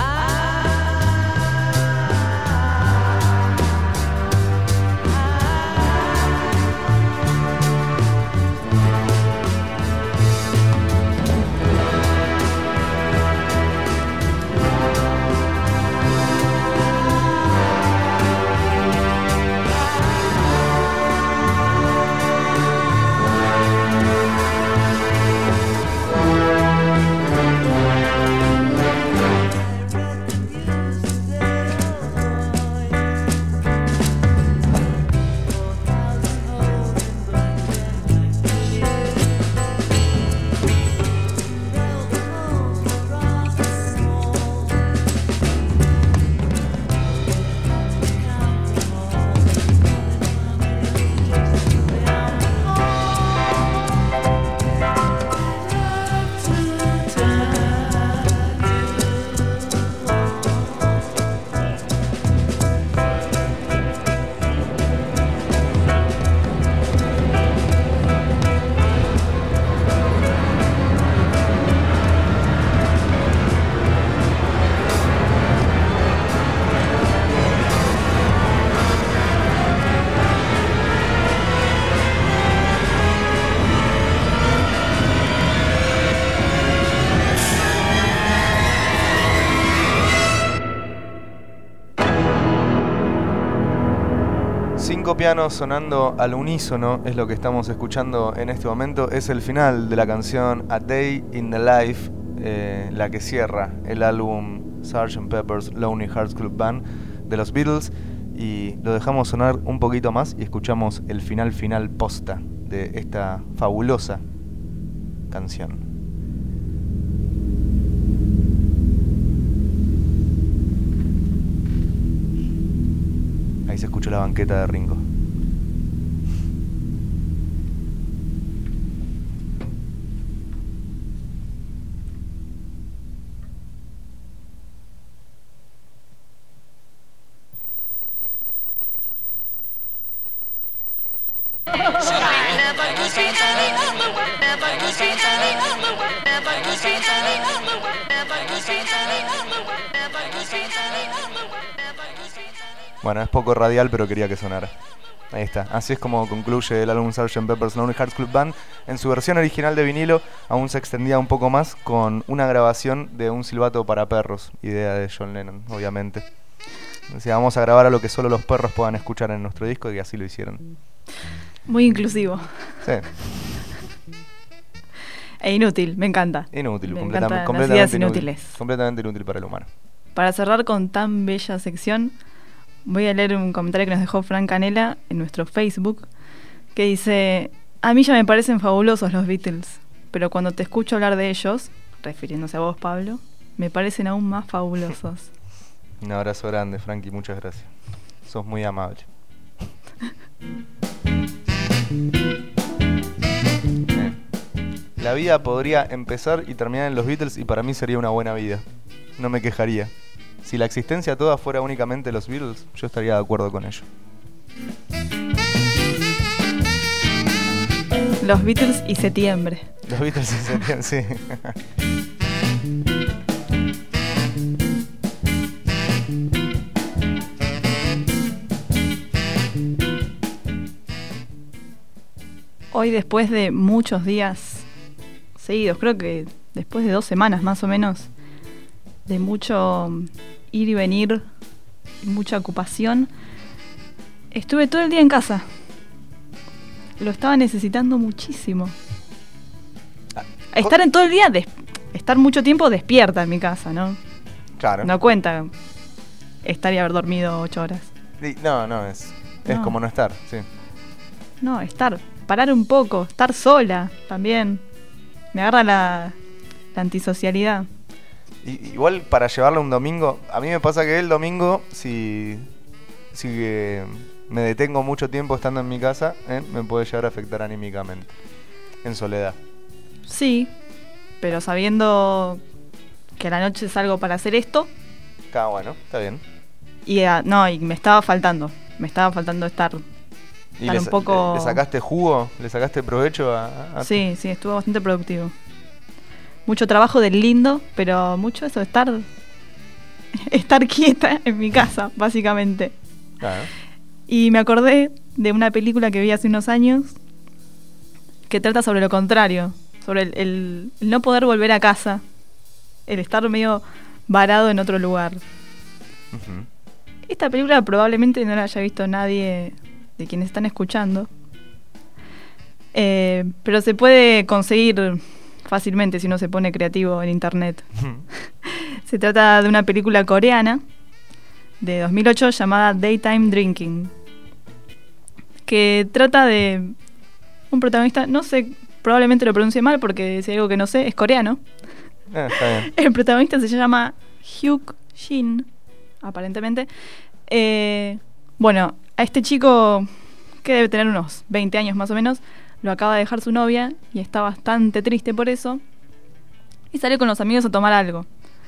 Cinco pianos sonando al unísono es lo que estamos escuchando en este momento. Es el final de la canción A Day in the Life, eh, la que cierra el álbum sergeant Pepper's Lonely Hearts Club Band de los Beatles. Y lo dejamos sonar un poquito más y escuchamos el final final posta de esta fabulosa canción. Ahí se escuchó la banqueta de Ringo. Bueno, es poco radial, pero quería que sonara. Ahí está. Así es como concluye el álbum sergeant Pepper's Lonely Hearts Club Band. En su versión original de vinilo aún se extendía un poco más con una grabación de un silbato para perros, idea de John Lennon, obviamente. Decía, vamos a grabar a lo que solo los perros puedan escuchar en nuestro disco, y así lo hicieron. Muy inclusivo. Sí. E inútil, me encanta. Inútil, me completamente, encantan completamente las ideas inútil. inútiles. Completamente inútil para el humano. Para cerrar con tan bella sección, voy a leer un comentario que nos dejó Fran Canela en nuestro Facebook, que dice: a mí ya me parecen fabulosos los Beatles, pero cuando te escucho hablar de ellos, refiriéndose a vos, Pablo, me parecen aún más fabulosos. Un abrazo grande, Frankie, muchas gracias. Sos muy amable. eh. La vida podría empezar y terminar en los Beatles, y para mí sería una buena vida. No me quejaría. Si la existencia toda fuera únicamente los Beatles, yo estaría de acuerdo con ello. Los Beatles y septiembre. Los Beatles y septiembre, sí. Hoy, después de muchos días seguidos, creo que después de dos semanas más o menos, de mucho ir y venir, mucha ocupación, estuve todo el día en casa. Lo estaba necesitando muchísimo. Estar en todo el día, des- estar mucho tiempo despierta en mi casa, ¿no? Claro. No cuenta estar y haber dormido ocho horas. Sí, no, no, es, es No. como no estar, sí. No, estar, parar un poco, estar sola también. Me agarra la, la antisocialidad. Y, igual para llevarlo un domingo, a mí me pasa que el domingo, si, si eh, me detengo mucho tiempo estando en mi casa, ¿eh? me puede llegar a afectar anímicamente, en soledad. Sí, pero sabiendo que a la noche salgo para hacer esto, Ah, bueno, está bien. y a- no, y me estaba faltando, me estaba faltando estar, ¿Y estar le, un sa- poco... le- le sacaste jugo? ¿Le sacaste provecho a...? a- Sí, sí, estuvo bastante productivo. Mucho trabajo del lindo, pero mucho eso de estar, estar quieta en mi casa, básicamente. Claro. Y me acordé de una película que vi hace unos años que trata sobre lo contrario, sobre el, el- el no poder volver a casa, el estar medio varado en otro lugar. Ujú. Esta película probablemente no la haya visto nadie de quienes están escuchando, Eh, pero se puede conseguir fácilmente si uno se pone creativo en internet. Se trata de una película coreana de dos mil ocho llamada Daytime Drinking, que trata de un protagonista, no sé, probablemente lo pronuncie mal porque si hay algo que no sé, es coreano. Eh, está bien. El protagonista se llama Hyuk Shin, aparentemente. Eh, bueno, a este chico, que debe tener unos veinte años más o menos, lo acaba de dejar su novia y está bastante triste por eso. Y sale con los amigos a tomar algo.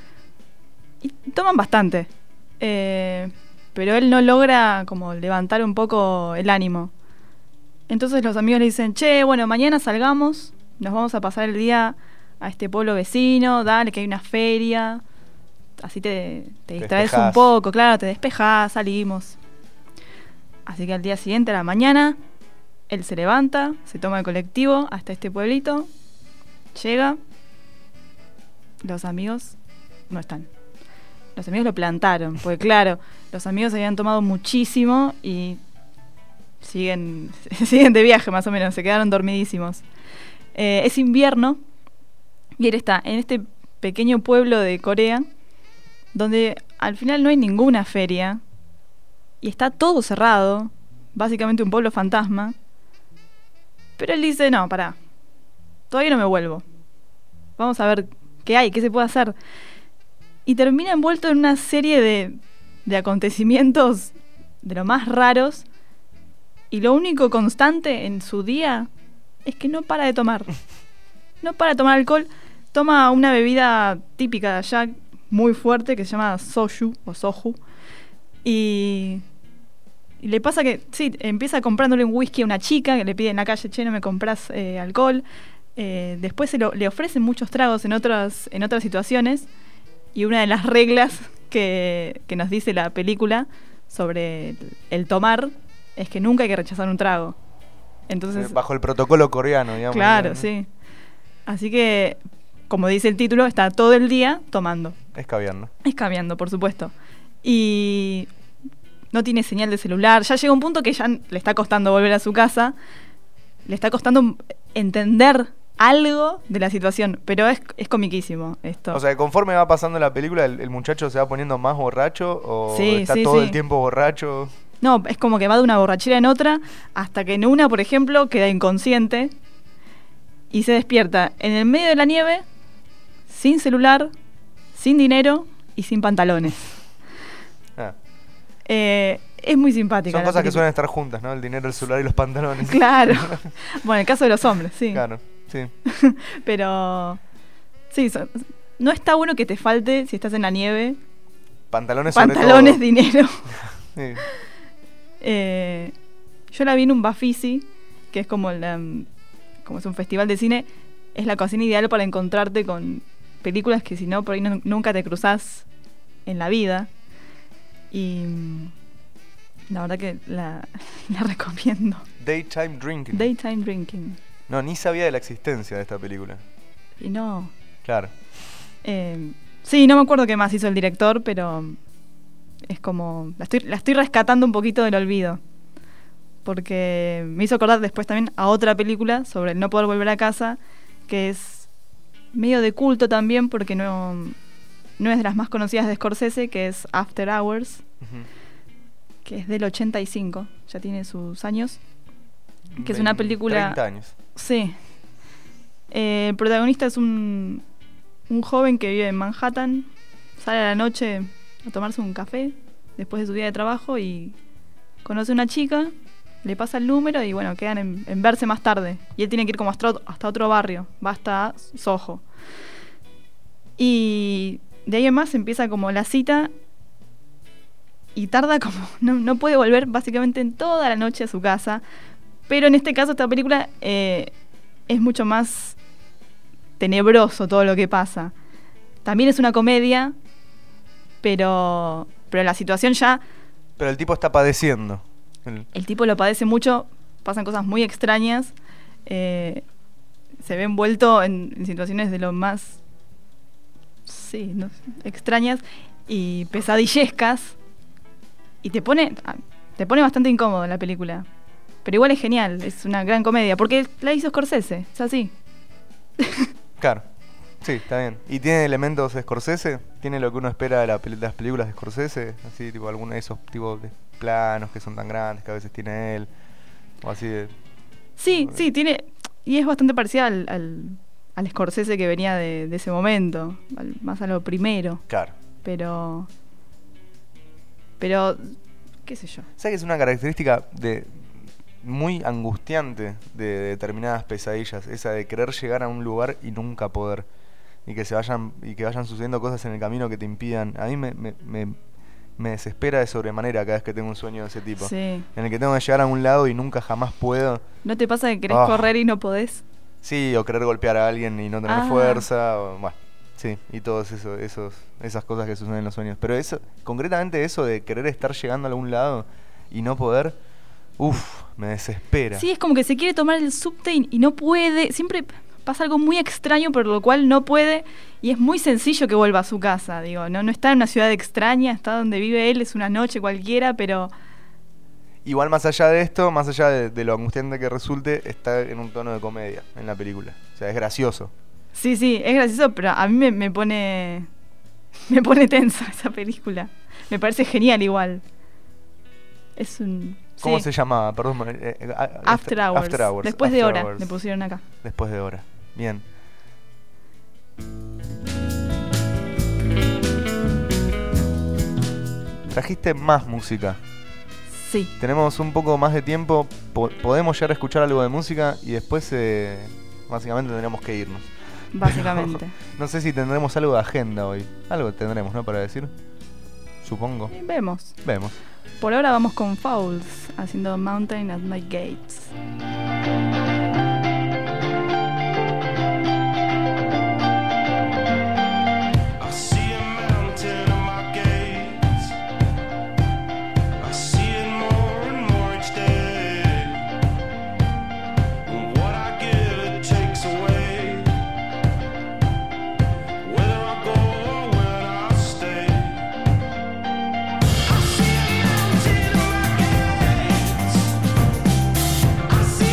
Y toman bastante. Eh, pero él no logra como levantar un poco el ánimo. Entonces los amigos le dicen, che, bueno, mañana salgamos, nos vamos a pasar el día a este pueblo vecino, dale, que hay una feria. Así te, te distraes un despejás. poco, claro, te despejás, salimos. Así que al día siguiente, a la mañana, él se levanta, se toma el colectivo hasta este pueblito, llega, los amigos no están. Los amigos lo plantaron, porque claro, los amigos habían tomado muchísimo y siguen, siguen de viaje más o menos, se quedaron dormidísimos. Eh, es invierno y él está en este pequeño pueblo de Corea, donde al final no hay ninguna feria y está todo cerrado, básicamente un pueblo fantasma. Pero él dice, no, pará, todavía no me vuelvo. Vamos a ver qué hay, qué se puede hacer. Y termina envuelto en una serie de, de acontecimientos de lo más raros. Y lo único constante en su día es que no para de tomar. No para de tomar alcohol. Toma una bebida típica de allá, muy fuerte, que se llama soju o soju. Y... Y le pasa que, sí, empieza comprándole un whisky a una chica que le pide en la calle, che, no me compras eh, alcohol. Eh, después se lo, le ofrecen muchos tragos en otras, en otras situaciones. Y una de las reglas que, que nos dice la película sobre el, el tomar es que nunca hay que rechazar un trago. Entonces, Bajo el protocolo coreano, digamos. claro, ¿no? sí. Así que, como dice el título, está todo el día tomando. Escabeando. Escabeando, por supuesto. Y... no tiene señal de celular. Ya llega un punto que ya le está costando volver a su casa. Le está costando entender algo de la situación. Pero es, es comiquísimo esto. O sea, que conforme va pasando la película, el, el muchacho se va poniendo más borracho o Sí, está sí, todo sí. el tiempo borracho. No, es como que va de una borrachera en otra hasta que en una, por ejemplo, queda inconsciente y se despierta en el medio de la nieve, sin celular, sin dinero y sin pantalones. Ah. Eh, es muy simpática. Son la cosas que película. suelen estar juntas, ¿no? El dinero, el celular y los pantalones. Claro. Bueno, en el caso de los hombres, sí. Claro, sí. Pero sí, so- no está bueno que te falte si estás en la nieve. Pantalones sobre Pantalones, todo. dinero. Sí. Eh, yo la vi en un Bafisi, que es como, la, como es un festival de cine. Es la ocasión ideal para encontrarte con películas que si no, por ahí no- nunca te cruzás en la vida. Y mm, la verdad que la, la recomiendo. Daytime Drinking. Daytime Drinking. No, ni sabía de la existencia de esta película. Y no... Claro. Eh, sí, no me acuerdo qué más hizo el director, pero es como... La estoy, la estoy rescatando un poquito del olvido. Porque me hizo acordar después también a otra película sobre el no poder volver a casa, que es medio de culto también, porque no, no es de las más conocidas de Scorsese, que es After Hours, Ujú. que es del ochenta y cinco, ya tiene sus años. Que es una película... treinta años. Sí. Eh, el protagonista es un, un joven que vive en Manhattan, sale a la noche a tomarse un café después de su día de trabajo y conoce a una chica, le pasa el número y bueno, quedan en, en verse más tarde. Y él tiene que ir como hasta, hasta otro barrio, va hasta Soho. Y de ahí en más empieza como la cita y tarda como, no, no puede volver básicamente en toda la noche a su casa. Pero en este caso esta película eh, es mucho más tenebroso todo lo que pasa. También es una comedia, pero, pero la situación ya... Pero el tipo está padeciendo. El, el tipo lo padece mucho, pasan cosas muy extrañas, eh, se ve envuelto en, en situaciones de lo más... Sí, no, extrañas y pesadillescas. Y te pone, te pone bastante incómodo la película. Pero igual es genial, es una gran comedia, porque la hizo Scorsese, es así. Claro, sí, está bien. ¿Y tiene elementos de Scorsese? ¿Tiene lo que uno espera de, la, de las películas de Scorsese? Así, tipo, alguno de esos tipos de planos que son tan grandes que a veces tiene él. O así de... Sí, sí, tiene... Y es bastante parecida al, al, al Scorsese que venía de, de ese momento, al, más a lo primero. Claro. Pero... Pero... qué sé yo. ¿Sabes que es una característica de... muy angustiante de determinadas pesadillas, esa de querer llegar a un lugar y nunca poder, y que se vayan y que vayan sucediendo cosas en el camino que te impidan? A mí me, me, me, me desespera de sobremanera cada vez que tengo un sueño de ese tipo, Sí. en el que tengo que llegar a un lado y nunca jamás puedo. ¿No te pasa que querés Oh. correr y no podés? Sí, o querer golpear a alguien y no tener Ah. fuerza, o, bueno, sí, y todas eso, esos, esas cosas que suceden en los sueños. Pero eso, concretamente eso de querer estar llegando a algún lado y no poder, uff, me desespera. Sí, es como que se quiere tomar el subte y, y no puede. Siempre pasa algo muy extraño por lo cual no puede. Y es muy sencillo que vuelva a su casa. Digo, no, no está en una ciudad extraña, está donde vive él, es una noche cualquiera, pero... Igual más allá de esto, más allá de, de lo angustiante que resulte, está en un tono de comedia en la película. O sea, es gracioso. Sí, sí, es gracioso, pero a mí me, me pone... Me pone tensa esa película. Me parece genial igual. Es un... ¿Cómo sí. se llamaba? Perdón. eh, eh, a- After este- Hours. After Hours. Después de After hora, Hours. le pusieron acá. Después de hora. Bien. Trajiste más música. Sí, Tenemos un poco más de tiempo. po- podemos llegar a escuchar algo de música y después, eh, básicamente, tendremos que irnos. básicamente. No sé si tendremos algo de agenda hoy. Algo tendremos, ¿no? Para decir. Supongo. Y vemos. Vemos. Por ahora vamos con Fouls, haciendo Mountain at My Gates. I see a mountain at my gates. I see it more and more each day. And what I give, it takes away. Whether I go or when I stay. I see a mountain at my gates. I see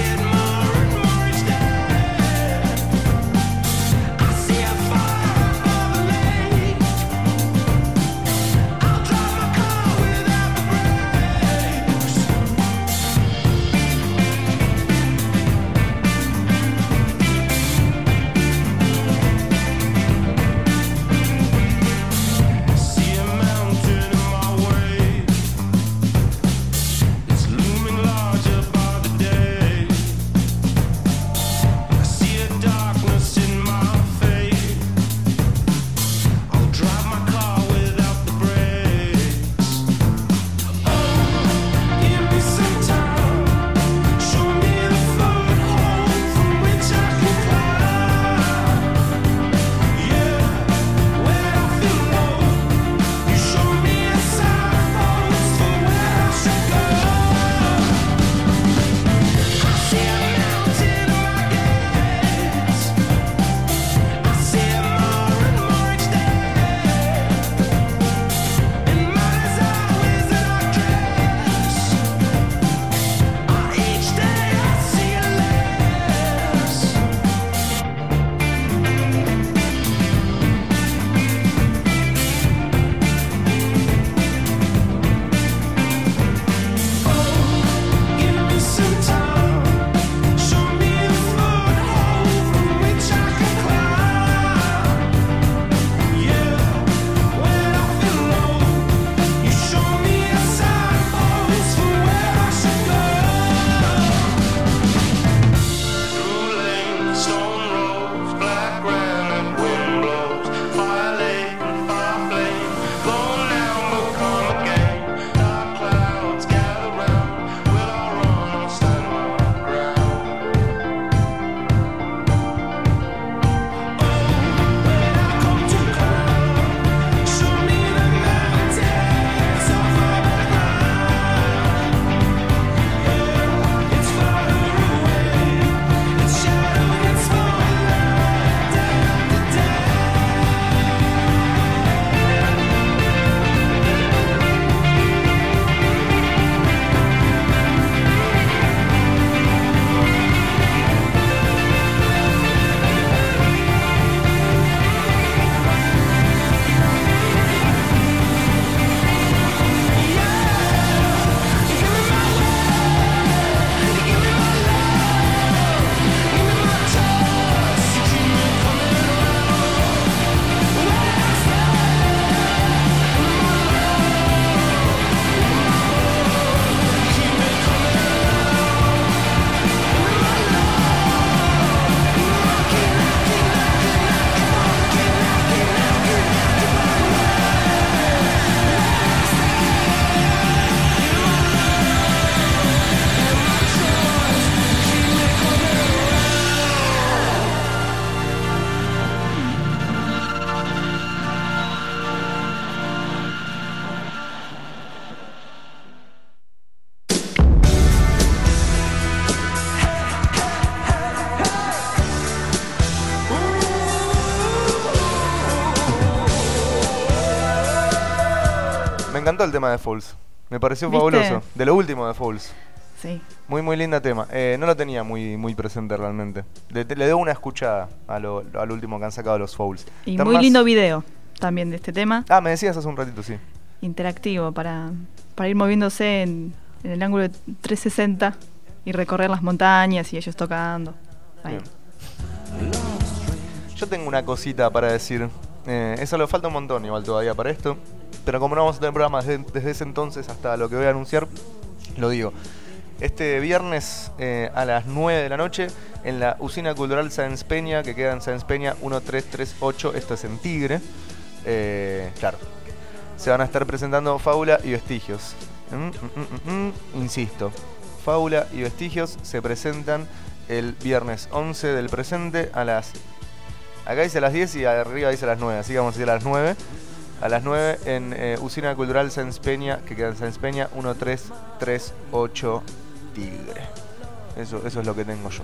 encantó el tema de Fouls. Me pareció ¿Viste? fabuloso. De lo último de Fouls. Sí. Muy, muy linda tema. Eh, no lo tenía muy, muy presente realmente. Le, le doy una escuchada a lo, al último que han sacado los Fouls. Y Están muy más- lindo video también de este tema. Ah, me decías hace un ratito, sí. Interactivo para, para ir moviéndose en, en el ángulo de trescientos sesenta y recorrer las montañas y ellos tocando. Ahí. Bien. Yo tengo una cosita para decir. Eh, eso le falta un montón igual todavía para esto. Pero como no vamos a tener programa desde, desde ese entonces hasta lo que voy a anunciar, lo digo. Este viernes eh, a las nueve de la noche en la Usina Cultural Sáenz Peña, que queda en Sáenz Peña uno tres tres ocho, esto es en Tigre. Eh, claro. Se van a estar presentando Fábula y Vestigios. Mm, mm, mm, mm, mm. Insisto, Fábula y Vestigios se presentan el viernes once del presente a las... Acá dice a las diez y arriba dice a las nueve, así que vamos a ir a las nueve. A las nueve en eh, Usina Cultural Sáenz Peña, que queda en Sáenz Peña uno tres tres ocho Tigre. Eso, eso es lo que tengo yo.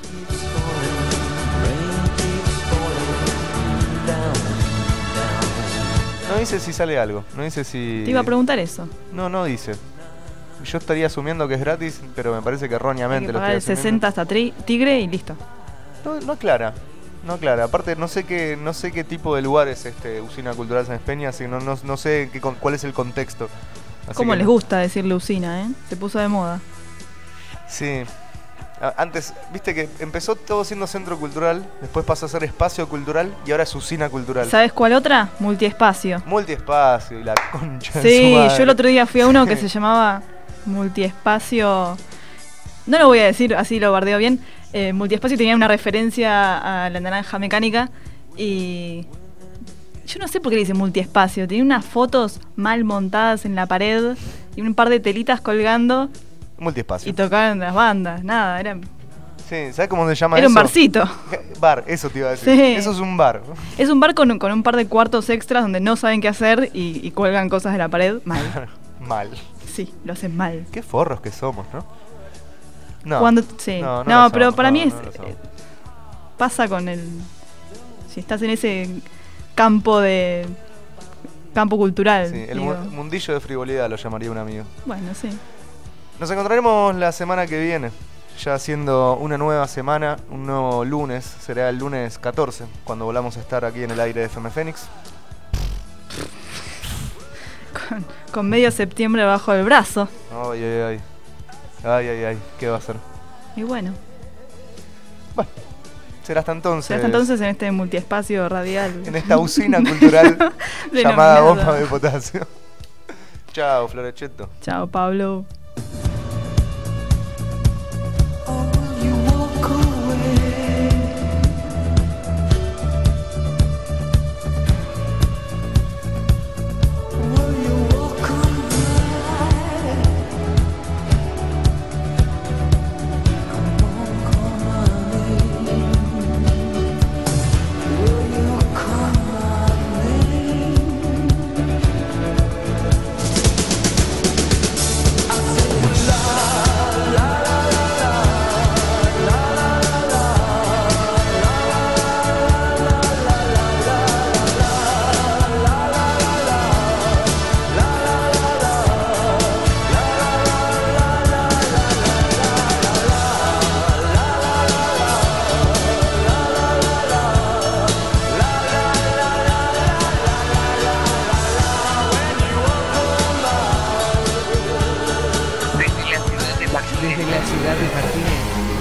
No dice si sale algo, no dice si... Te iba a preguntar eso. No, no dice. Yo estaría asumiendo que es gratis, pero me parece que Hay erróneamente que lo pagar estoy el asumiendo. sesenta hasta tri- Tigre y listo. No, no aclara, no aclara. Aparte no sé qué, no sé qué tipo de lugar es este Usina Cultural Sáenz Peña, así que no, no, no sé qué, con- cuál es el contexto. Así ¿Cómo que les no- gusta decirle usina, eh? Se puso de moda. Sí. A- Antes, viste que empezó todo siendo centro cultural, después pasó a ser espacio cultural y ahora es usina cultural. ¿Sabes cuál otra? Multiespacio. Multiespacio y la concha de su Sí, madre. yo el otro día fui a uno que se llamaba Multiespacio. No lo voy a decir, así lo bardeo bien. Eh, Multiespacio tenía una referencia a la naranja mecánica y yo no sé por qué le dicen multiespacio. Tenía unas fotos mal montadas en la pared y un par de telitas colgando Multiespacio. y tocaban las bandas. Nada, era, Sí, ¿sabes cómo se llama era eso? un barcito. Bar, eso te iba a decir. Sí. Eso es un bar. Es un bar con, con un par de cuartos extras donde no saben qué hacer y, y cuelgan cosas de la pared mal. Mal. Sí, lo hacen mal. Qué forros que somos, ¿no? No. Cuando, sí. No, No, no lo pero somos, para no, mí es no lo somos. eh, pasa con el si estás en ese campo de campo cultural. Sí, el digo. mu- mundillo de frivolidad lo llamaría un amigo. Bueno, sí. Nos encontraremos la semana que viene, ya siendo una nueva semana, un nuevo lunes, será el lunes catorce, cuando volvamos a estar aquí en el aire de F M Fénix. Con, con medio septiembre bajo el brazo. Ay, ay, ay. Ay, ay, ay. ¿Qué va a ser? Y bueno, Bueno, será hasta entonces. será hasta entonces en este multiespacio radial. En esta usina cultural llamada Denominada. Bomba de Potasio. Chao, Florecheto. Chao, Pablo.